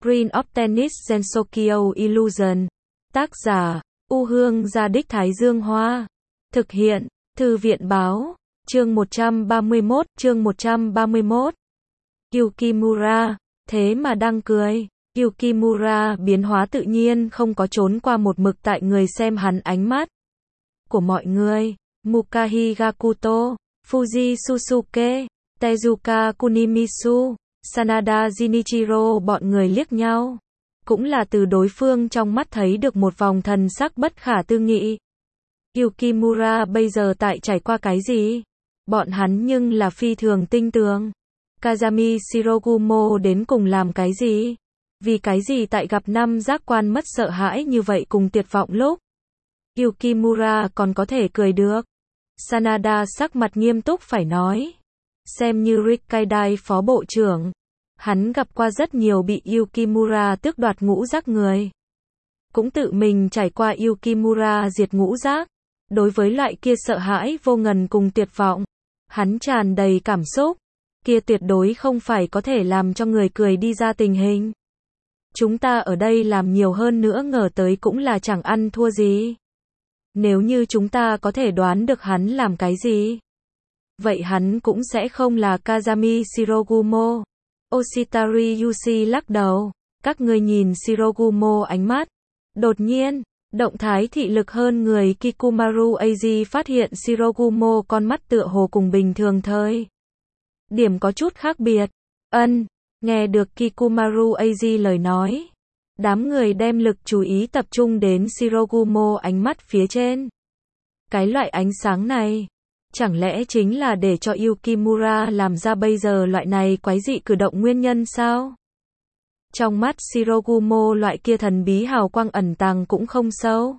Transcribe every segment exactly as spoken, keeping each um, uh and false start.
Screen of Tennis Gensokyo Illusion. Tác giả, U Hương Gia Đích Thái Dương Hoa. Thực hiện, Thư viện Báo. Chương một trăm ba mươi mốt, chương một trăm ba mươi mốt. Yukimura, thế mà đang cười. Yukimura biến hóa tự nhiên không có trốn qua một mực tại người xem hắn ánh mắt của mọi người. Mukahi Gakuto, Fuji Susuke, Tezuka Kunimisu, Sanada Jinichiro bọn người liếc nhau. Cũng là từ đối phương trong mắt thấy được một vòng thần sắc bất khả tư nghị. Yukimura bây giờ tại trải qua cái gì? Bọn hắn nhưng là phi thường tinh tường. Kazami Shirogumo đến cùng làm cái gì? Vì cái gì tại gặp năm giác quan mất sợ hãi như vậy cùng tuyệt vọng lúc Yukimura còn có thể cười được? Sanada sắc mặt nghiêm túc phải nói. Xem như Rikkaidai phó bộ trưởng, hắn gặp qua rất nhiều bị Yukimura tước đoạt ngũ giác người. Cũng tự mình trải qua Yukimura diệt ngũ giác. Đối với loại kia sợ hãi vô ngần cùng tuyệt vọng, hắn tràn đầy cảm xúc. Kia tuyệt đối không phải có thể làm cho người cười đi ra tình hình. Chúng ta ở đây làm nhiều hơn nữa ngờ tới cũng là chẳng ăn thua gì. Nếu như chúng ta có thể đoán được hắn làm cái gì, vậy hắn cũng sẽ không là Kazami Shirogumo. Oshitari Yushi lắc đầu. Các ngươi nhìn Shirogumo ánh mắt. Đột nhiên, động thái thị lực hơn người Kikumaru Eiji phát hiện Shirogumo con mắt tựa hồ cùng bình thường thôi. Điểm có chút khác biệt. Ân, nghe được Kikumaru Eiji lời nói. Đám người đem lực chú ý tập trung đến Shirogumo ánh mắt phía trên. Cái loại ánh sáng này, chẳng lẽ chính là để cho Yukimura làm ra bây giờ loại này quái dị cử động nguyên nhân sao? Trong mắt Shirogumo loại kia thần bí hào quang ẩn tàng cũng không sâu.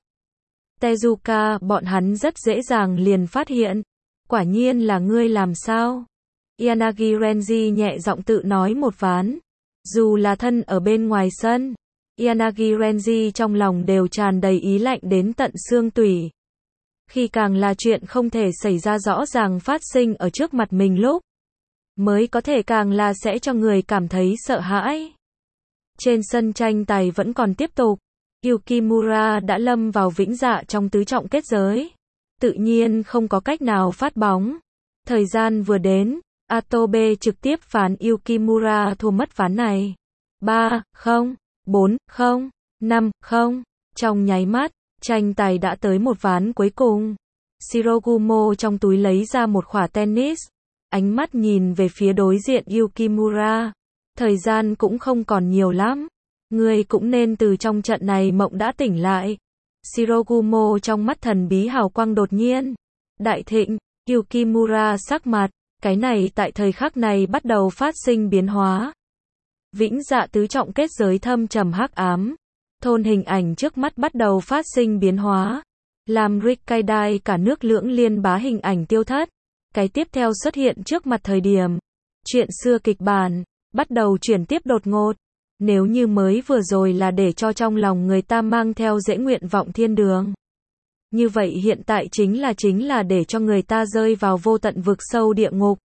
Tezuka, bọn hắn rất dễ dàng liền phát hiện. Quả nhiên là ngươi làm sao? Yanagi Renji nhẹ giọng tự nói một ván. Dù là thân ở bên ngoài sân, Yanagi Renji trong lòng đều tràn đầy ý lạnh đến tận xương tủy. Khi càng là chuyện không thể xảy ra rõ ràng phát sinh ở trước mặt mình lúc, mới có thể càng là sẽ cho người cảm thấy sợ hãi. Trên sân tranh tài vẫn còn tiếp tục. Yukimura đã lâm vào vĩnh dạ trong tứ trọng kết giới. Tự nhiên không có cách nào phát bóng. Thời gian vừa đến, Atobe trực tiếp phán Yukimura thua mất ván này. ba không, bốn không, năm không. Trong nháy mắt, tranh tài đã tới một ván cuối cùng. Shirogumo trong túi lấy ra một khỏa tennis. Ánh mắt nhìn về phía đối diện Yukimura. Thời gian cũng không còn nhiều lắm. Ngươi cũng nên từ trong trận này mộng đã tỉnh lại. Shirogumo trong mắt thần bí hào quang đột nhiên đại thịnh. Yukimura sắc mặt, cái này tại thời khắc này bắt đầu phát sinh biến hóa. Vĩnh dạ tứ trọng kết giới thâm trầm hắc ám. Thôn hình ảnh trước mắt bắt đầu phát sinh biến hóa. Làm Rikkaidai cả nước lưỡng liên bá hình ảnh tiêu thất. Cái tiếp theo xuất hiện trước mặt thời điểm. Chuyện xưa kịch bản bắt đầu chuyển tiếp đột ngột. Nếu như mới vừa rồi là để cho trong lòng người ta mang theo dễ nguyện vọng thiên đường, như vậy hiện tại chính là chính là để cho người ta rơi vào vô tận vực sâu địa ngục.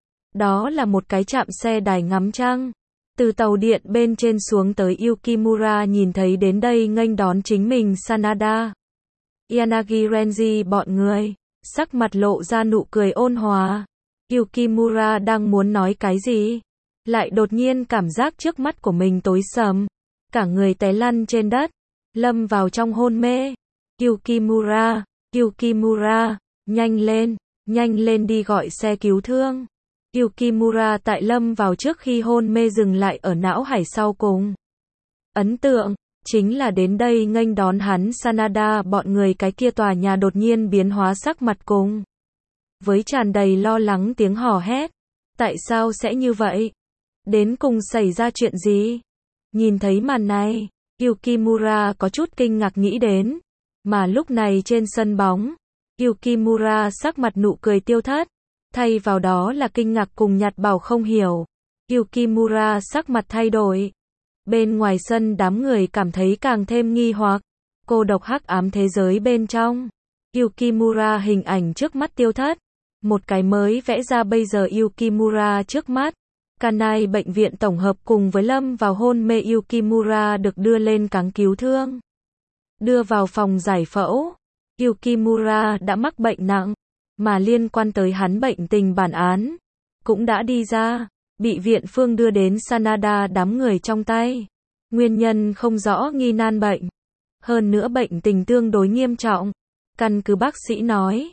Đó là một cái trạm xe đài ngắm trăng. Từ tàu điện bên trên xuống tới Yukimura nhìn thấy đến đây nghênh đón chính mình Sanada, Yanagi Renji bọn người. Sắc mặt lộ ra nụ cười ôn hòa. Yukimura đang muốn nói cái gì, lại đột nhiên cảm giác trước mắt của mình tối sầm. Cả người té lăn trên đất, lâm vào trong hôn mê. Yukimura, Yukimura, nhanh lên, nhanh lên đi gọi xe cứu thương. Yukimura tại lâm vào trước khi hôn mê dừng lại ở não hải sau cùng. Ấn tượng, chính là đến đây nghênh đón hắn Sanada bọn người cái kia tòa nhà đột nhiên biến hóa sắc mặt cùng. Với tràn đầy lo lắng tiếng hò hét. Tại sao sẽ như vậy? Đến cùng xảy ra chuyện gì? Nhìn thấy màn này, Yukimura có chút kinh ngạc nghĩ đến. Mà lúc này trên sân bóng, Yukimura sắc mặt nụ cười tiêu thất. Thay vào đó là kinh ngạc cùng nhạt bảo không hiểu. Yukimura sắc mặt thay đổi. Bên ngoài sân đám người cảm thấy càng thêm nghi hoặc. Cô độc hắc ám thế giới bên trong. Yukimura hình ảnh trước mắt tiêu thất. Một cái mới vẽ ra bây giờ Yukimura trước mắt. Kanai bệnh viện tổng hợp cùng với lâm vào hôn mê Yukimura được đưa lên cáng cứu thương. Đưa vào phòng giải phẫu, Yukimura đã mắc bệnh nặng, mà liên quan tới hắn bệnh tình bản án, cũng đã đi ra, bị viện phương đưa đến Sanada đám người trong tay. Nguyên nhân không rõ nghi nan bệnh. Hơn nữa bệnh tình tương đối nghiêm trọng. Căn cứ bác sĩ nói,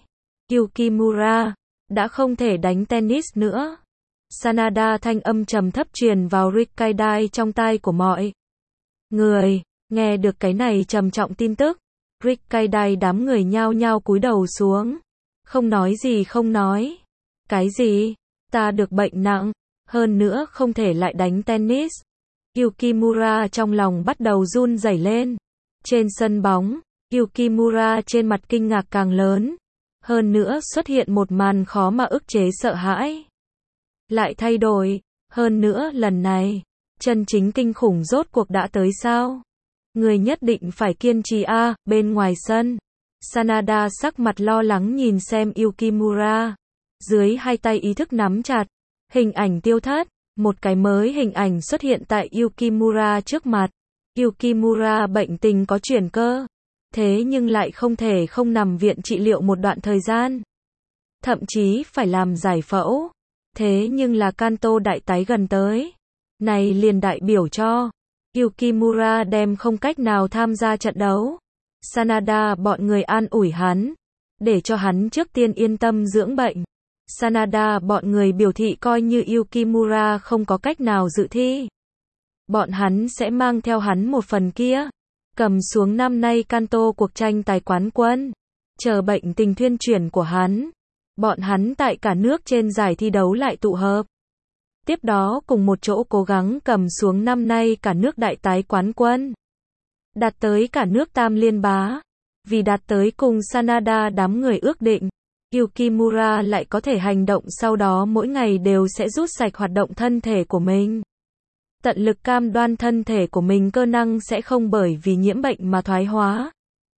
Yukimura đã không thể đánh tennis nữa. Sanada thanh âm trầm thấp truyền vào Rikkaidai trong tai của mọi người. Nghe được cái này trầm trọng tin tức, Rikkaidai đám người nhao nhao cúi đầu xuống. Không nói gì không nói. Cái gì? Ta được bệnh nặng, hơn nữa không thể lại đánh tennis. Yukimura trong lòng bắt đầu run rẩy lên. Trên sân bóng, Yukimura trên mặt kinh ngạc càng lớn. Hơn nữa xuất hiện một màn khó mà ức chế sợ hãi. Lại thay đổi, hơn nữa lần này, chân chính kinh khủng rốt cuộc đã tới sao? Người nhất định phải kiên trì a, à, bên ngoài sân. Sanada sắc mặt lo lắng nhìn xem Yukimura. Dưới hai tay ý thức nắm chặt. Hình ảnh tiêu thất. Một cái mới hình ảnh xuất hiện tại Yukimura trước mặt. Yukimura bệnh tình có chuyển cơ. Thế nhưng lại không thể không nằm viện trị liệu một đoạn thời gian. Thậm chí phải làm giải phẫu. Thế nhưng là Kanto đại tái gần tới. Này liền đại biểu cho Yukimura đem không cách nào tham gia trận đấu. Sanada bọn người an ủi hắn, để cho hắn trước tiên yên tâm dưỡng bệnh. Sanada bọn người biểu thị coi như Yukimura không có cách nào dự thi, bọn hắn sẽ mang theo hắn một phần kia, cầm xuống năm nay Kanto cuộc tranh tài quán quân. Chờ bệnh tình thuyên chuyển của hắn, bọn hắn tại cả nước trên giải thi đấu lại tụ hợp. Tiếp đó cùng một chỗ cố gắng cầm xuống năm nay cả nước đại tái quán quân. Đạt tới cả nước tam liên bá. Vì đạt tới cùng Sanada đám người ước định, Yukimura lại có thể hành động, sau đó mỗi ngày đều sẽ rút sạch hoạt động thân thể của mình. Tận lực cam đoan thân thể của mình cơ năng sẽ không bởi vì nhiễm bệnh mà thoái hóa.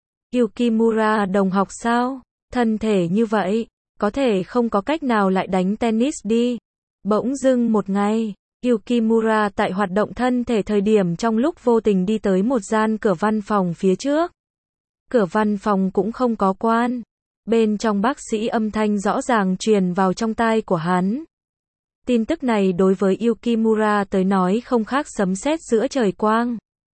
Yukimura đồng học sao? Thân thể như vậy, có thể không có cách nào lại đánh tennis đi. Bỗng dưng một ngày, Yukimura tại hoạt động thân thể thời điểm trong lúc vô tình đi tới một gian cửa văn phòng phía trước. Cửa văn phòng cũng không có quan. Bên trong bác sĩ âm thanh rõ ràng truyền vào trong tai của hắn. Tin tức này đối với Yukimura tới nói không khác sấm sét giữa trời quang.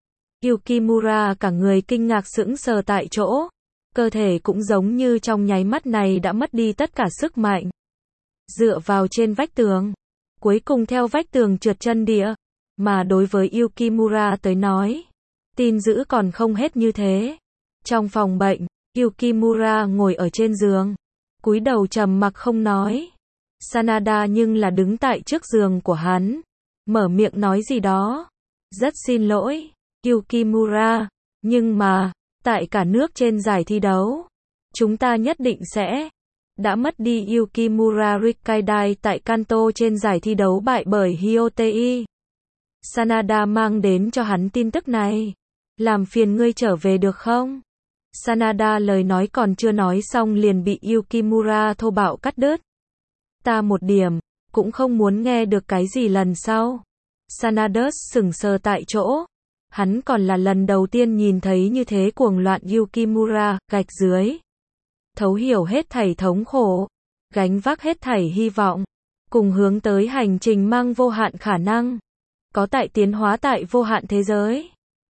Yukimura cả người kinh ngạc sững sờ tại chỗ. Cơ thể cũng giống như trong nháy mắt này đã mất đi tất cả sức mạnh. Dựa vào trên vách tường. Cuối cùng theo vách tường trượt chân địa. Mà đối với Yukimura tới nói, tin dữ còn không hết như thế. Trong phòng bệnh, Yukimura ngồi ở trên giường, cúi đầu trầm mặc không nói. Sanada nhưng là đứng tại trước giường của hắn, mở miệng nói gì đó. Rất xin lỗi, Yukimura, nhưng mà, tại cả nước trên giải thi đấu, chúng ta nhất định sẽ đã mất đi Yukimura Rikkaidai tại Kanto trên giải thi đấu bại bởi Hyotei. Sanada mang đến cho hắn tin tức này. Làm phiền ngươi trở về được không? Sanada lời nói còn chưa nói xong liền bị Yukimura thô bạo cắt đứt. Ta một điểm, cũng không muốn nghe được cái gì lần sau. Sanada sững sờ tại chỗ. Hắn còn là lần đầu tiên nhìn thấy như thế cuồng loạn Yukimura, gạch dưới. Thấu hiểu hết thảy thống khổ, gánh vác hết thảy hy vọng, cùng hướng tới hành trình mang vô hạn khả năng, có tại tiến hóa tại vô hạn thế giới.